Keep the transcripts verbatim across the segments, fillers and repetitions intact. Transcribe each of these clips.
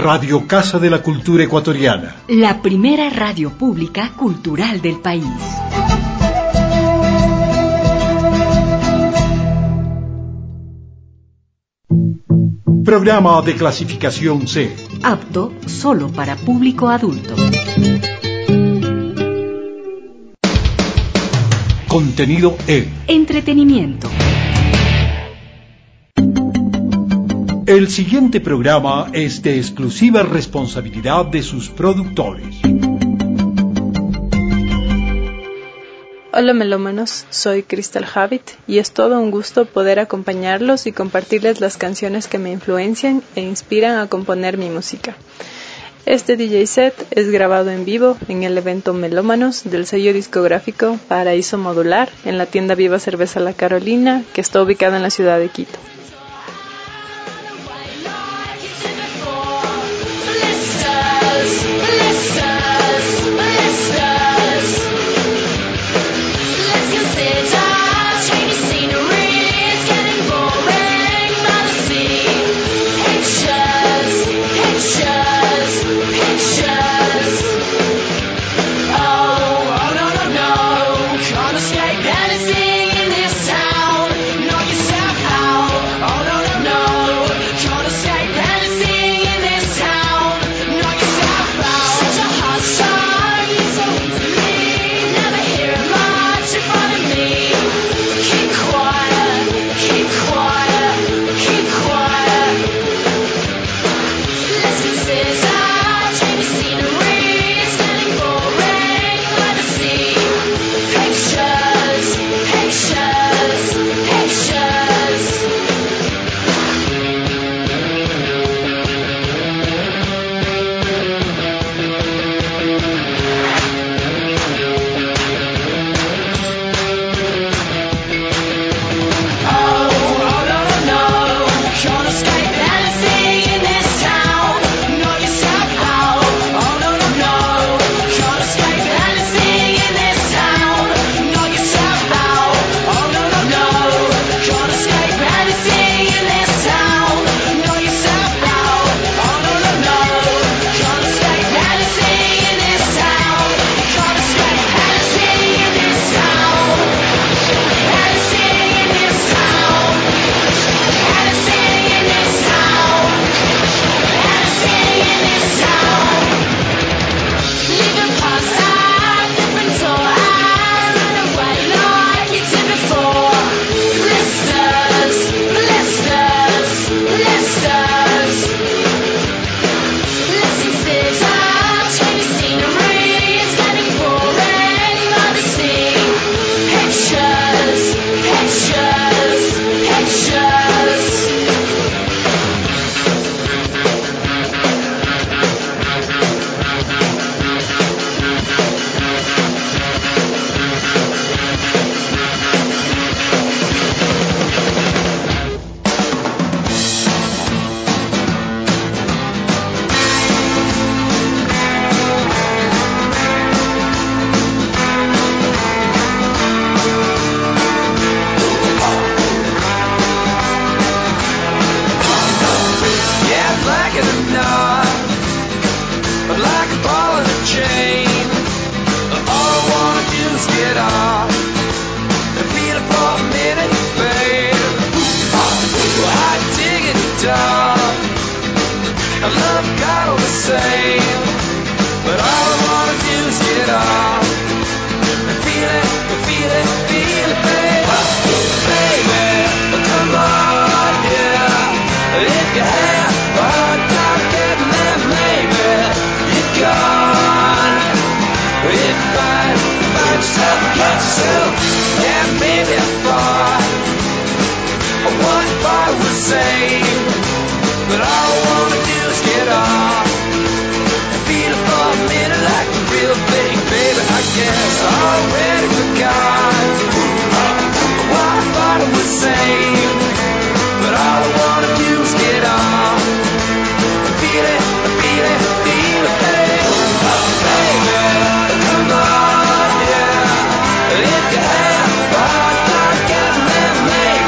Radio Casa de la Cultura Ecuatoriana. La primera radio pública cultural del país. Programa de clasificación C. Apto solo para público adulto. Contenido E. Entretenimiento. El siguiente programa es de exclusiva responsabilidad de sus productores. Hola melómanos, soy Crystal Habit y es todo un gusto poder acompañarlos y compartirles las canciones que me influencian e inspiran a componer mi música. Este D J set es grabado en vivo en el evento Melómanos del sello discográfico Paraíso Modular en la tienda Viva Cerveza La Carolina, que está ubicada en la ciudad de Quito.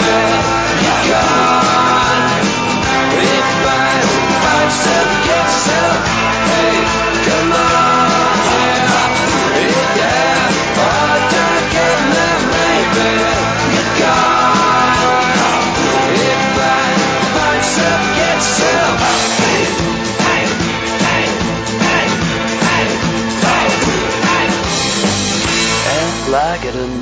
Yourself, get yourself.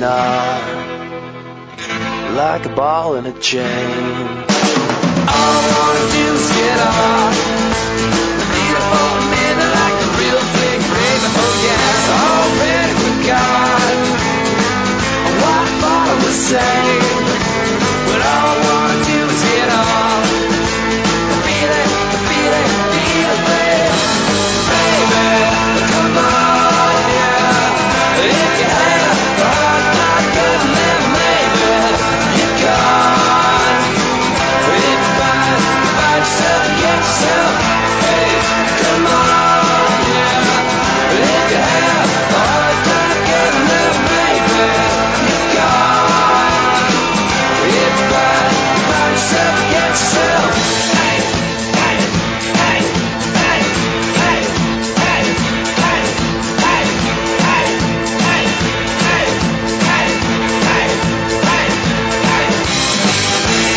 not, like a ball in a chain. All I wanna do is get off, feel it for a minute like the real thing, baby. Oh yes, already forgot what I thought I was saying, but all I wanna do is get off, feel it, feel it, feel it, baby. Baby, come on, yeah, if you have a heart like that, then maybe you can. If you find, find yourself, get yourself, hey, come on, yeah. If you have a heart like that, then maybe you can. If you find, find yourself, get yourself, hey, hey, hey, hey, hey, hey, hey, hey, hey, hey, hey, hey, hey, hey, hey, hey.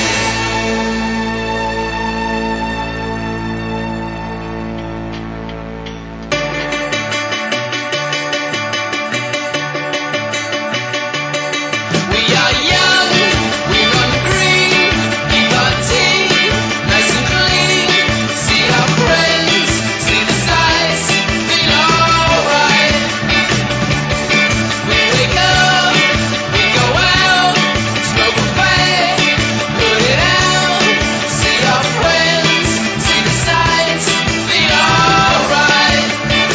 We are young, we run green, keep our teeth nice and clean. See our friends, see the sights, feel alright. We wake up, we go out, smoke away, put it out. See our friends, see the sights, feel alright.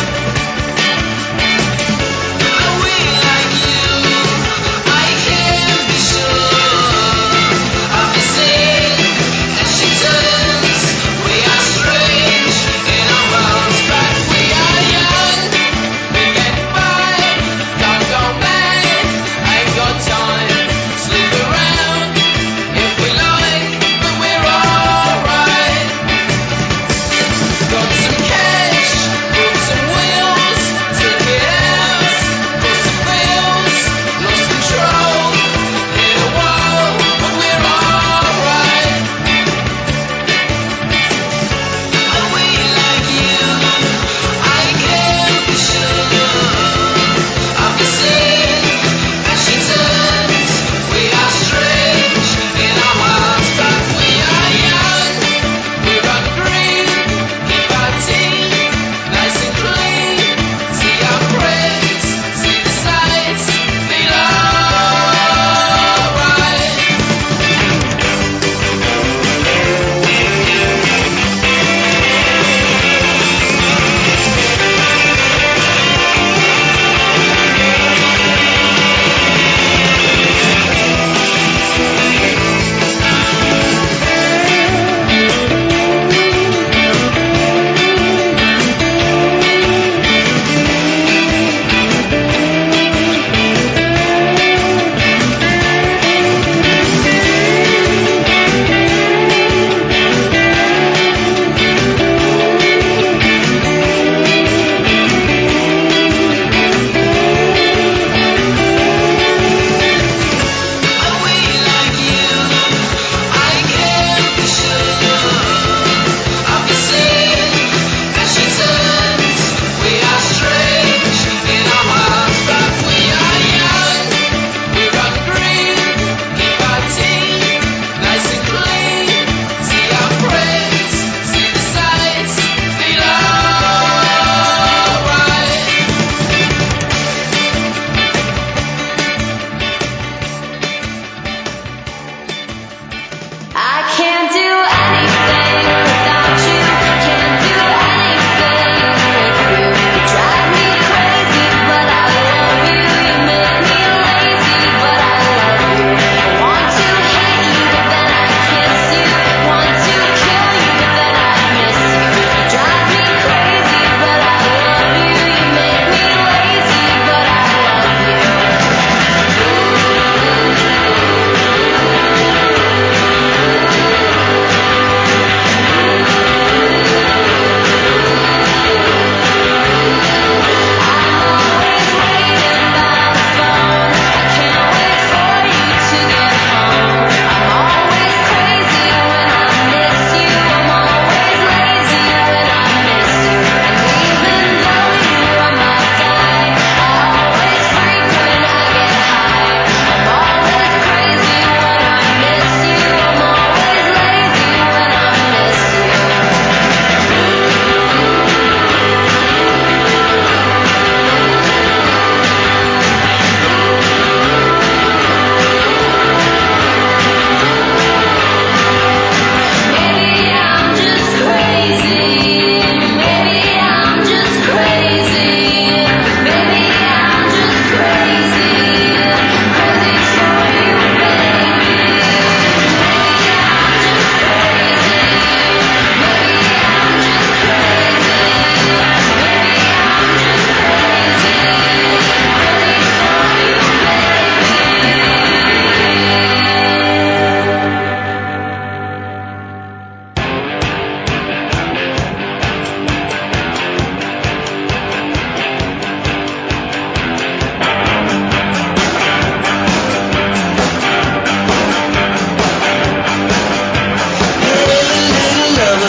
Are we like you? I can't be sure of the sin as she turns. We are strange in our worlds, but we are young. We get by, can't go back. Ain't got time, sleep around if we like, but we're alright. Got some cash, bought some wheels, took it out, got some bills, lost control, hit a wall, but we're alright. Are we like you? I can't be sure of the sin as she turns. We are strange in our hearts, but we are young. We run green, keep our teeth nice and clean. See our friends, see the sights, feel alright. Are we like you? I can't be sure of the sin as she turns. We are strange in our hearts, but we are young. We run green, keep our teeth nice and clean. See our friends, see the sights, feel alright. I can't do anything without you. Can't do anything with you. You drive me crazy, but I love you. You make me lazy, but I love you. I want to hate you, but then I kiss you. Want to kill you, but then I miss you. You drive me crazy, but I love you. You make me lazy, but I love you. Ooh.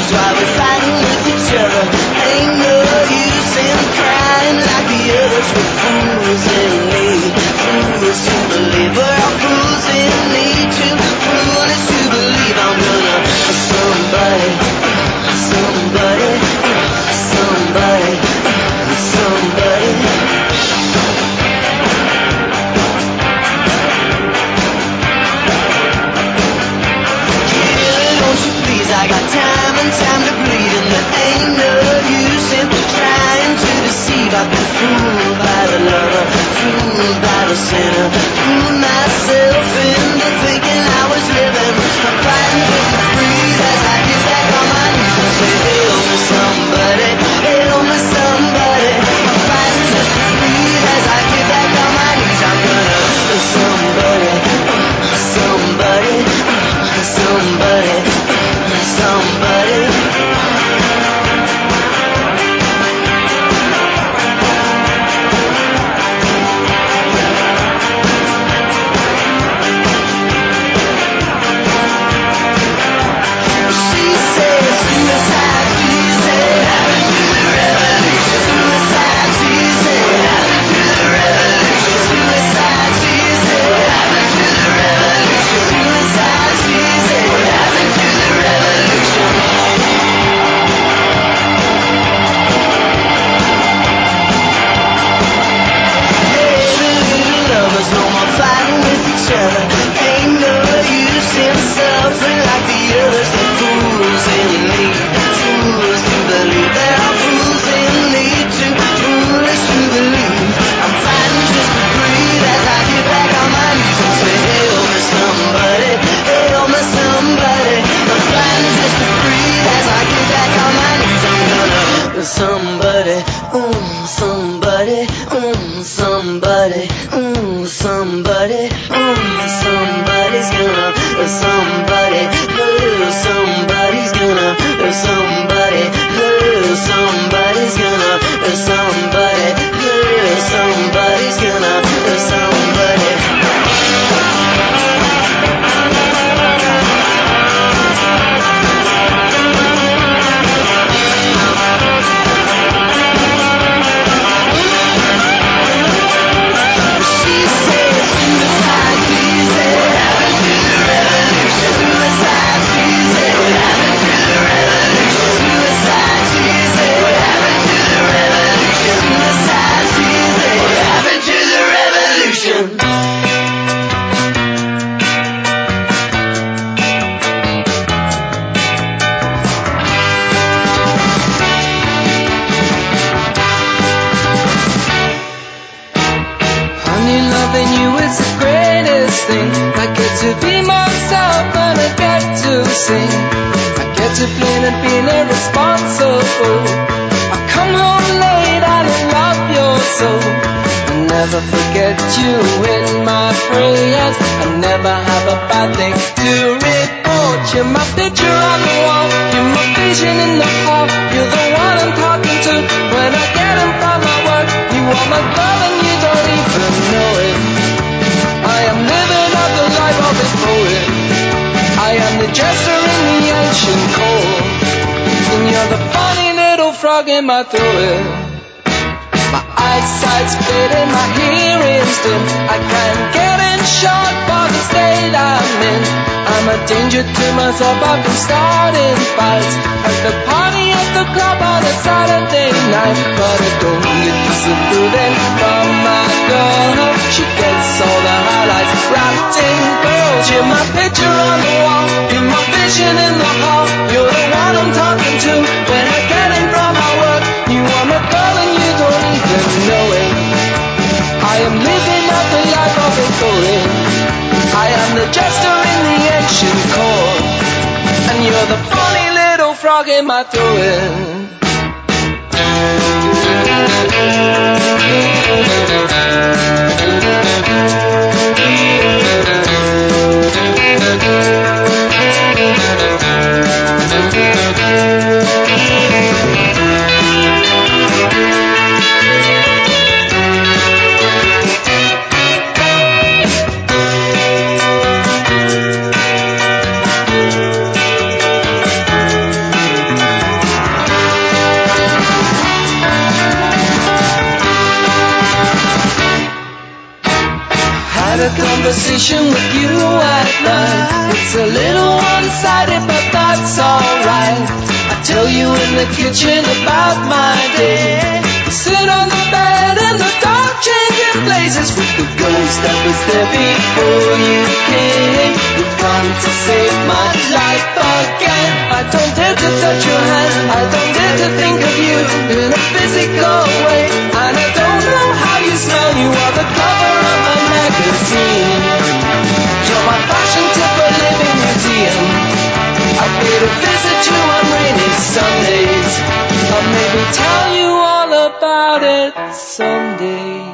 That's why we're fighting with each other. Ain't no use in crying like the others. We're fools in need, fools to believe. We're all fools in need, too foolish to believe. I'm gonna somebody, somebody, somebody, somebody. I got time and time to bleed, and there ain't no use in trying to deceive. I've been fooled by the lover, fooled by the sinner, fooled myself into thinking I was living. I'm fighting just to breathe as I get back on my knees and say, help me somebody, help me somebody. I'm fighting just to breathe as I get back on my knees. I'm gonna somebody, somebody, somebody. Somebody. She said suicide, she said having to the revolution. Suicide, she said having to the revolution. Suicide, she said having to the revolution. Suicide, she said having to the revolution. Lovers no more fighting with each other. Ain't no use in suffering like the others. They're fools in need, fools to believe. They're all fools in need, too foolish to believe. I'm fighting just to breathe as I get back on my knees and say, help me somebody, help me somebody. I'm fighting just to breathe as I get back on my knees. I'm gonna somebody, mm, somebody, mm, somebody, mm, somebody, mm, somebody's gonna, somebody, oh, somebody's gonna, somebody, oh, somebody's gonna, somebody, oh, somebody's gonna, somebody. To be myself and I get to sing. I get to play and feel irresponsible. I come home late and I love your soul. I never forget you in my prayers. I never have a bad thing to report. You're my picture on the wall, you're my vision in the hall. You're the one I'm talking to when I get in from my work. You are my girl and you don't even know it. I am living up the life of a poet. I am the jester in the ancient court, and you're the funny little frog in my throat. My eyesight's fading, my hearing's dim. I can't get in shot for the state I'm in. I'm a danger to myself, I've been starting fights at the party at the club on a Saturday night. But I don't get disapproving from my girl. She gets all the highlights wrapped in pearls. You're my picture on the wall, you're my vision in the hall. You're the one I'm talking to when I get in from my work. You are my girl and you don't even know it. I am living out the life of a poet. I am the jester in the ancient court, and you're the funny little frog in my throat. conversation with you at night. It's a little one-sided, but that's alright. I tell you in the kitchen about my day. Sit on the bed in the dark, changing places with the ghost that was there before you came. You've come to save my life again. I don't dare to touch your hand, I don't dare to think of you in a physical way. And I don't know how you smell, you are the cover of my magazine. You're my fashion tip, a living museum. I pay to visit you on rainy Sundays. I'll maybe tell you all about it someday.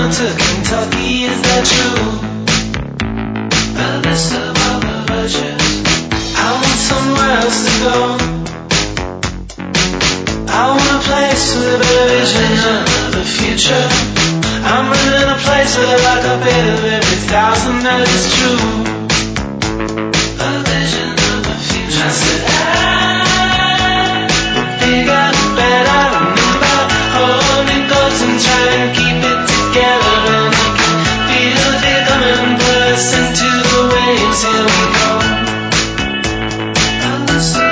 down to Kentucky, is that true? A list of all the virtues. I want somewhere else to go. I want a place with a better vision of the future. I'm running a place where I lock up eight of every thousand, that is true. A vision of the future. I said I bigger, better, remember, hold me close and try and keep it together. And I can feel it coming, plus into the waves. Here we go. A list of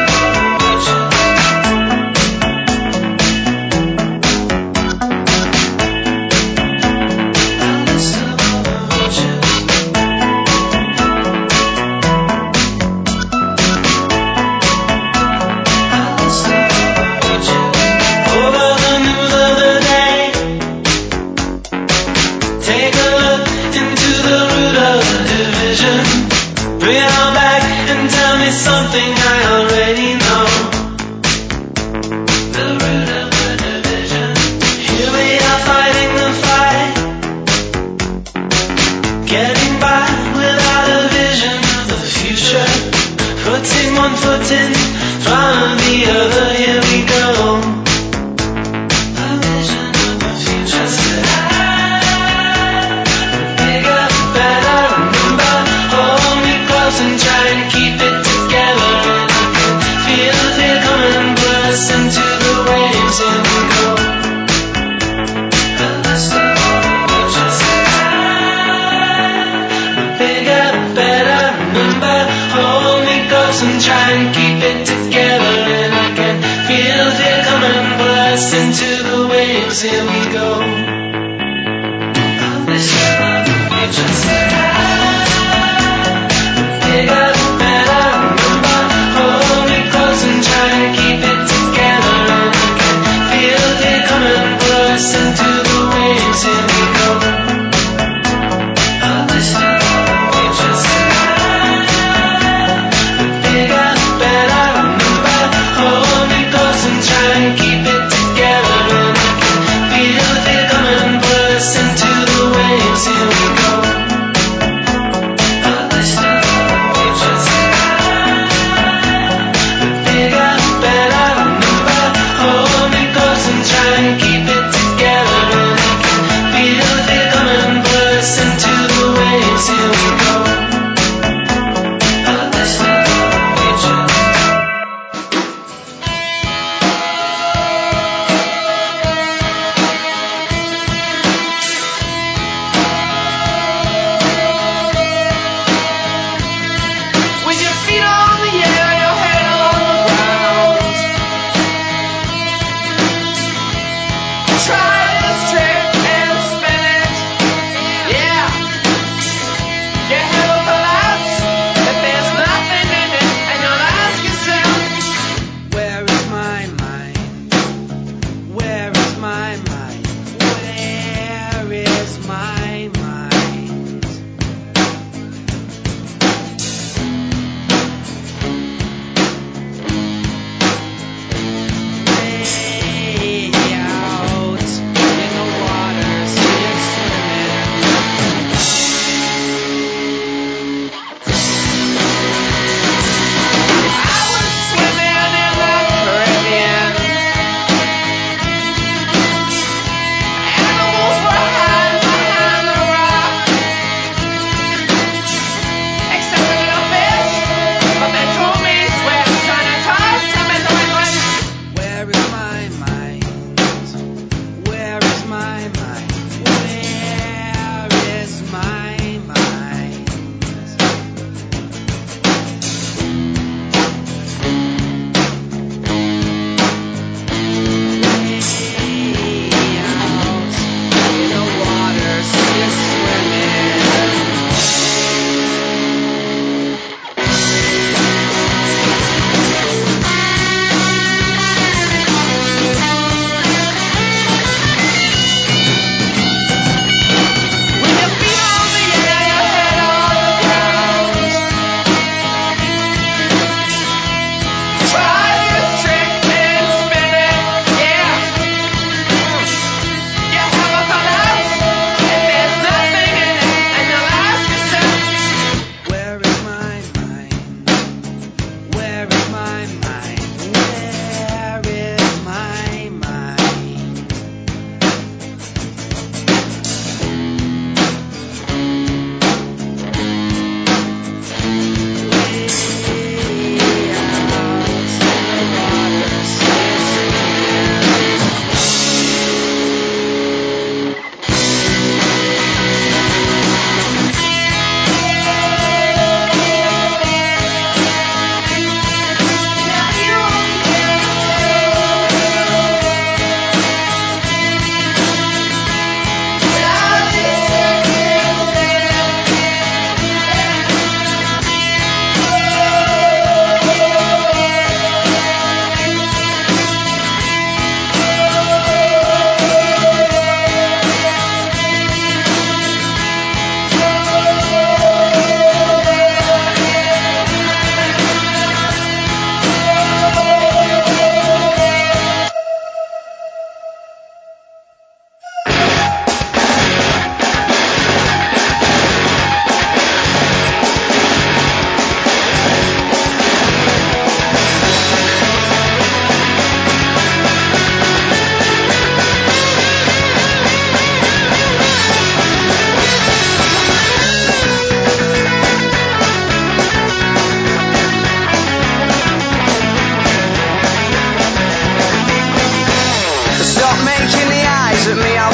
something I already know. The root of the division. Here we are fighting the fight, getting by without a vision of the future. Putting one foot in front of the other. Here we go. A vision of the future. I said I, bigger, better, remember, hold me close and try and keep it together. And I can feel it coming, blast into the waves. Here we go. A list of all the virtues. Bigger, better, remember, hold me close and try and keep it together. And I can feel it coming, blast into the waves. Here we go. A list of the virtues. Bigger, better, remember, hold me close and try and keep it together. And I can feel it coming, blast into the waves. Here we go. A list of futures. Bigger, better, remember, hold me close and try and keep it together. And I can feel it coming, blast into the waves. Here we go.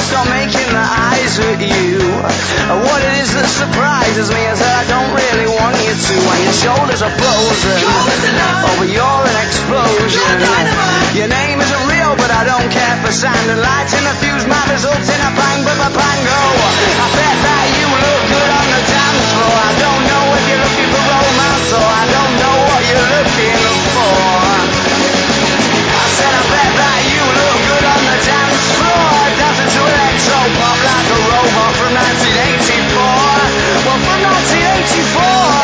stop making the eyes at you. What it is that surprises me is that I don't really want you to. When your shoulders are frozen, oh, but you're an explosion. Your name isn't real, but I don't care for sand and lights in the fuse. My results in a bang, but a bango. I bet that you look good on the dance floor. I don't know if you're looking for romance or I don't know what you're looking for. I said I bet that you look good on the dance floor, dancing to electro pop like a robot from nineteen eighty-four. Well, from nineteen eighty-four.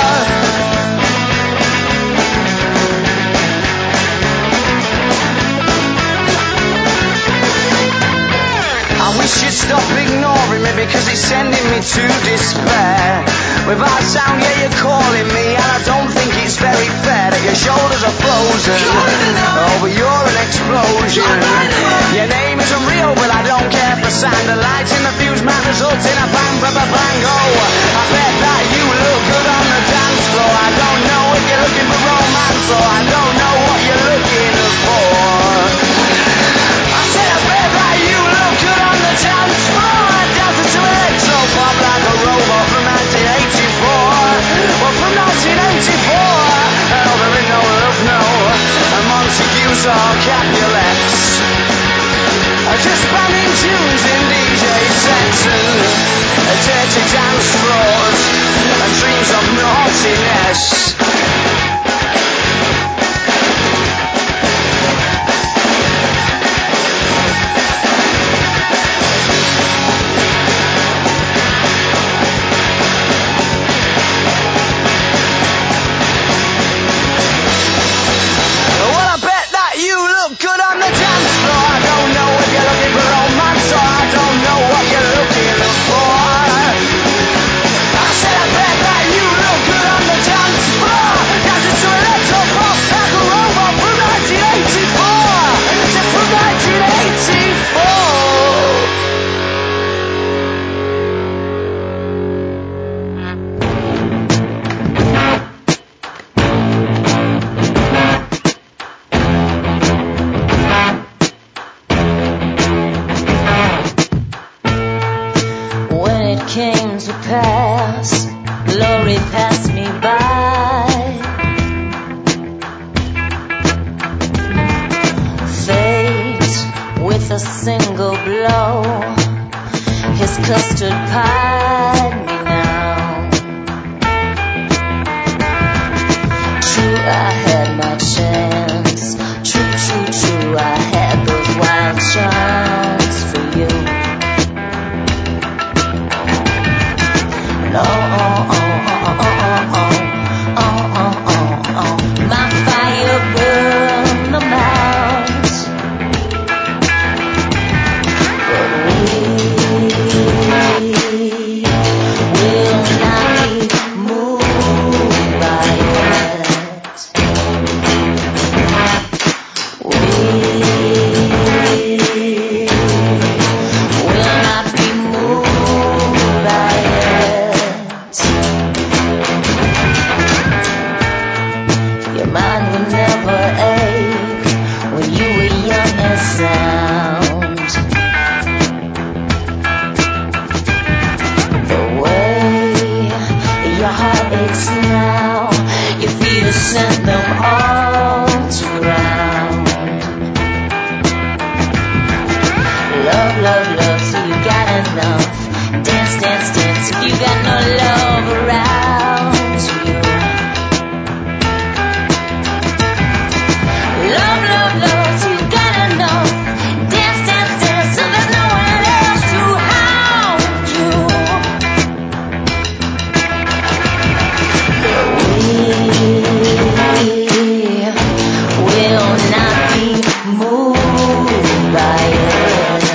I wish you'd stop ignoring me because it's sending me to despair. Without sound, yeah, you're calling me, and I don't think it's very fair that your shoulders are frozen. Oh, but you're an explosion. Your name isn't real, but I don't care for sand. The lights in the fuse might result in a bang, ba ba bang, oh. I bet that you look good on the dance floor. I don't know if you're looking for romance or I don't know what you're looking for. I said I bet that you look good on the dance floor, dancing to electro pop like a robot from nineteen eighty-four. Well, from nineteen eighty-four. Oh, there ain't no love, no. And Montague's or Capulets. Just spamming tunes in D J sets and dirty dance floors and dreams of naughtiness.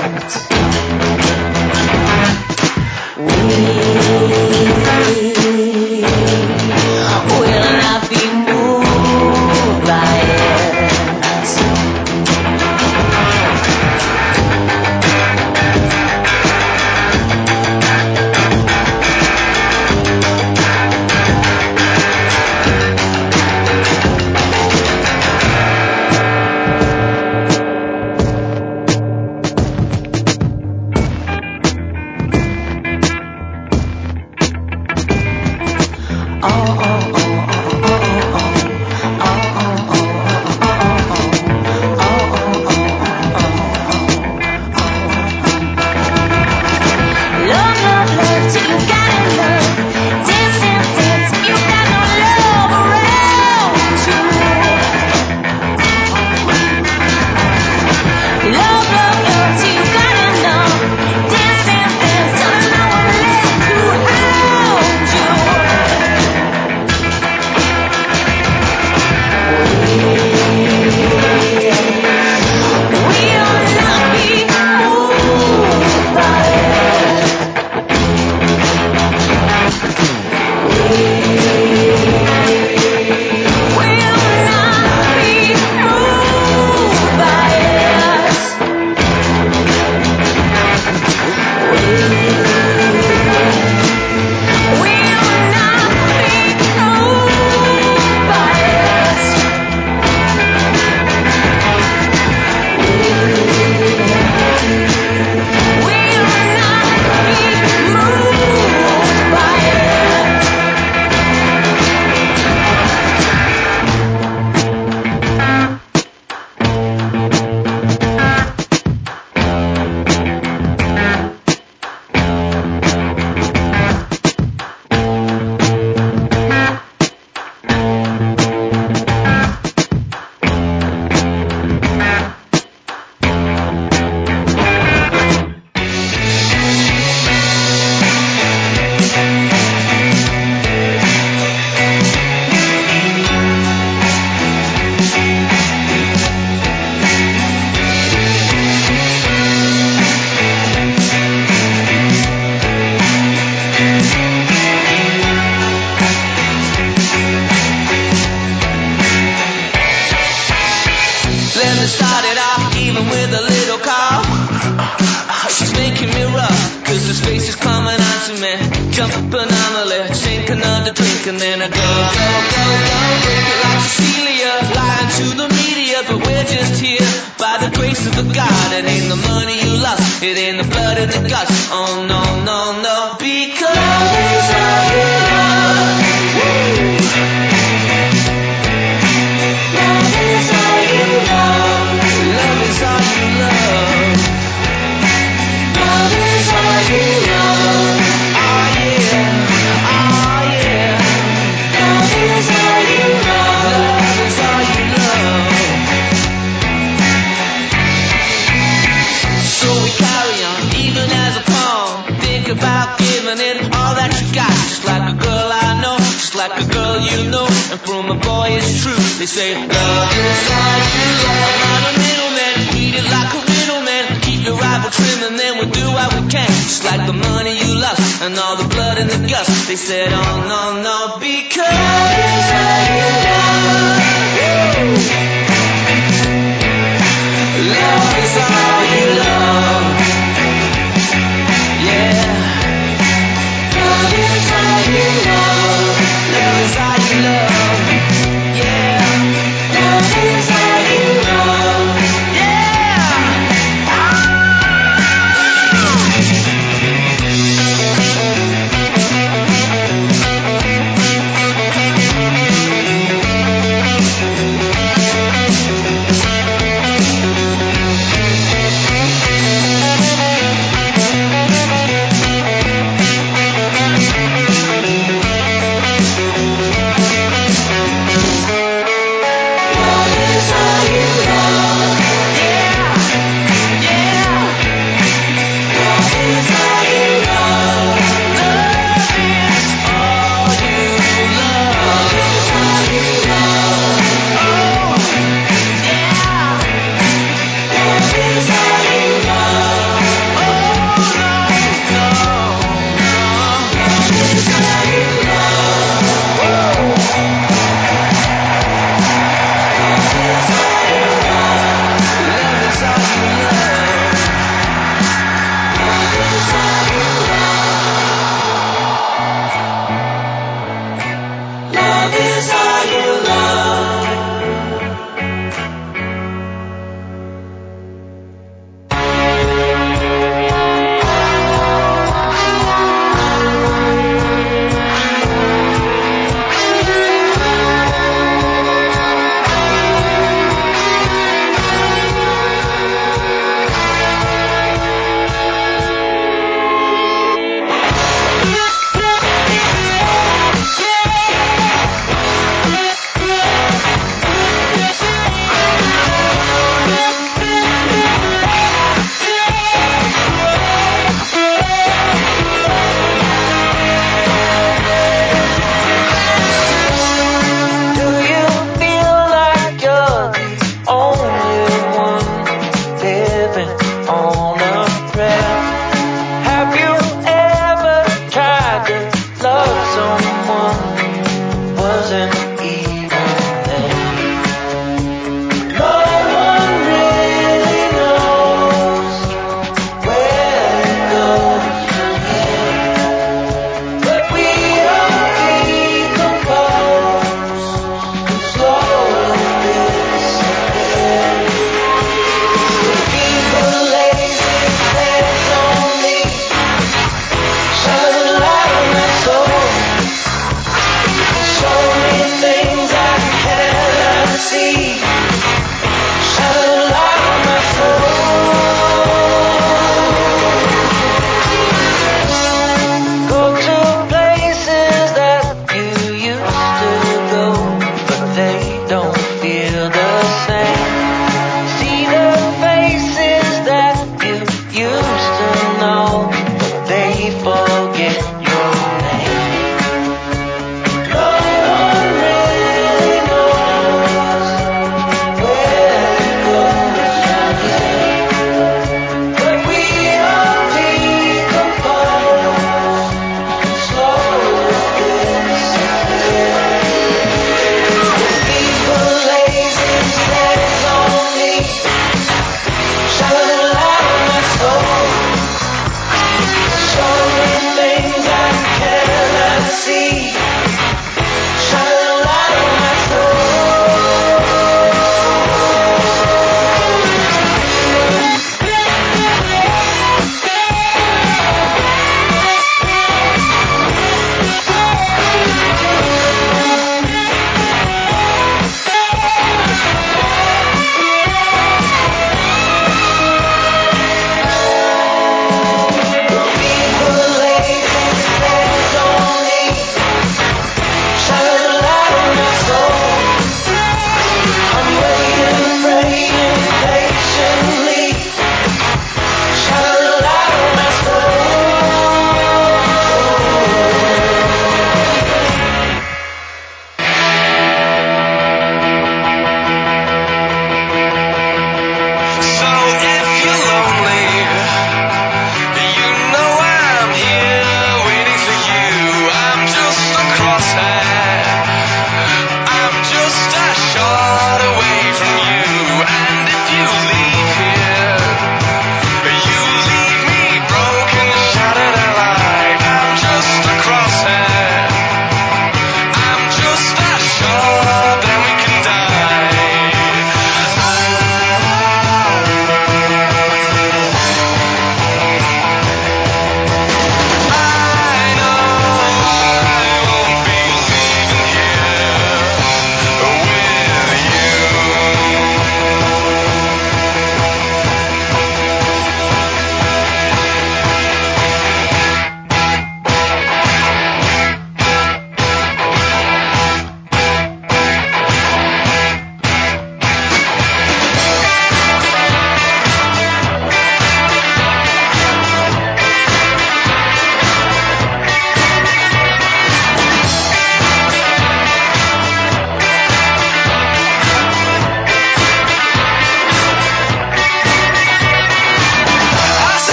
We started off even with a little call. She's making me rough, cause her space is coming on to me. Jumping on the ledge, drink another drink, and then I go, go, go, go. Break it like Cecilia, lying to the media, but we're just here by the grace of the God. It ain't the money you lost, it ain't the blood in the guts. Oh no, no, no, because love is all you love. Love is all you love. Love is all you love. Love is all you love. Oh yeah, oh yeah. Love is all you love. Love is all you love. So we carry on, even as a poem. Think about giving it all that you got. Just like a girl I know, just like a girl you know. And from a boy it's true. They say love is all you love. Not a middleman, treat it like a middleman. Keep your rival trim and then we'll do what we can. Just like the money you lost and all the blood in the guts. They said oh no, no, because love is all you love. Love is all you love. Yeah. Love is all you love. Love is all you love. Yeah. Love is all you love. Yeah.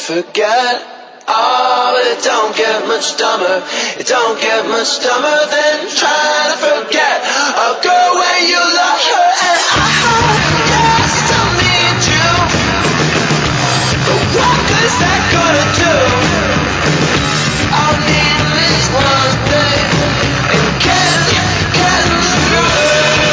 forget. Oh, but it don't get much dumber. It don't get much dumber than trying to forget a girl when you love her. And I, yeah, I still need you. But what good is that gonna do? All I need is one thing, and can't get through.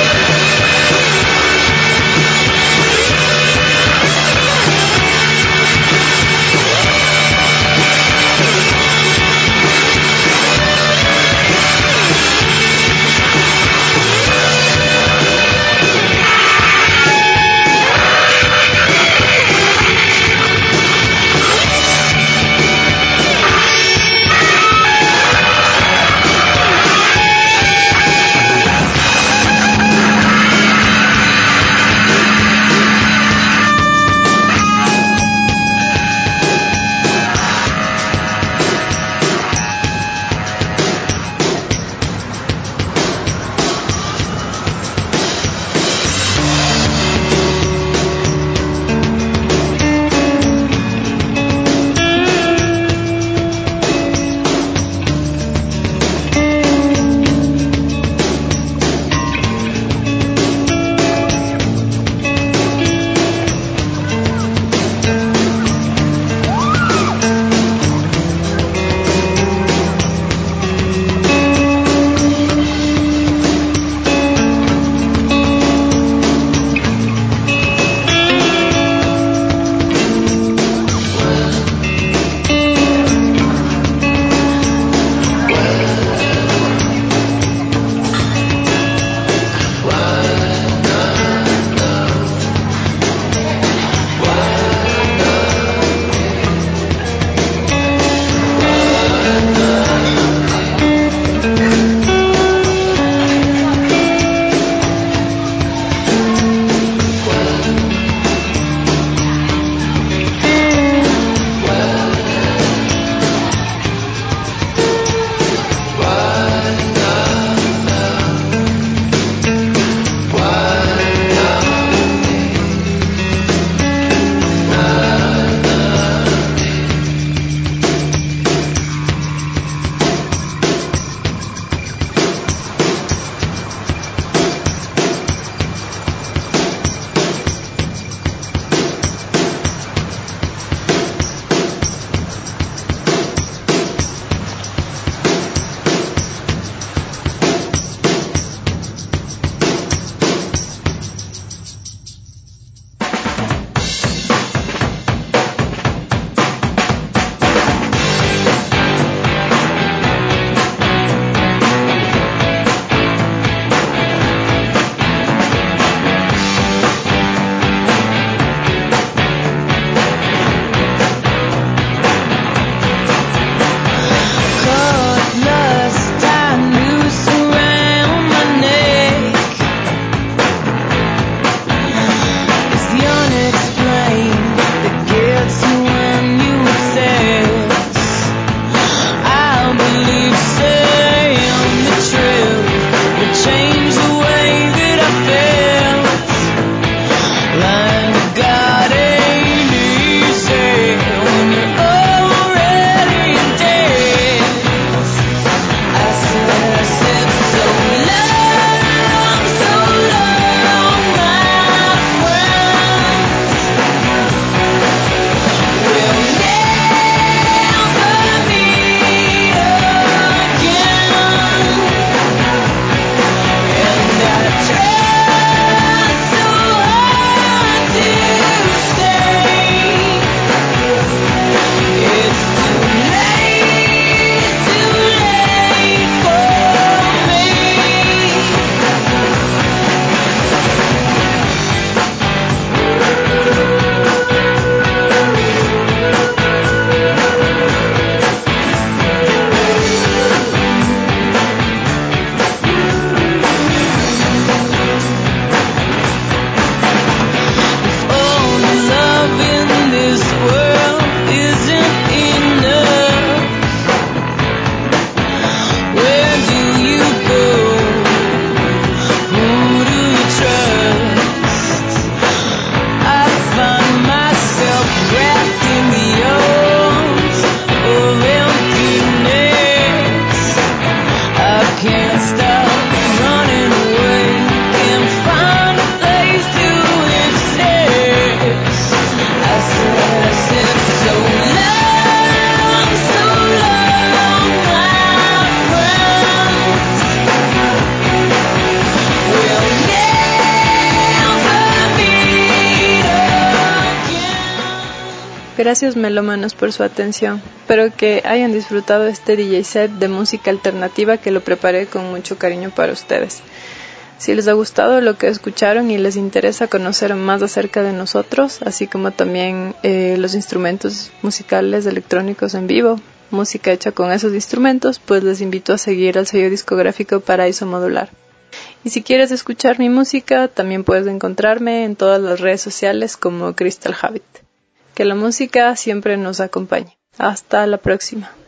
Gracias melómanos por su atención. Espero que hayan disfrutado este D J set de música alternativa que lo preparé con mucho cariño para ustedes. Si les ha gustado lo que escucharon y les interesa conocer más acerca de nosotros, así como también eh, los instrumentos musicales electrónicos en vivo, música hecha con esos instrumentos, pues les invito a seguir al sello discográfico Paraíso Modular. Y si quieres escuchar mi música, también puedes encontrarme en todas las redes sociales como Crystal Habit. Que la música siempre nos acompañe. Hasta la próxima.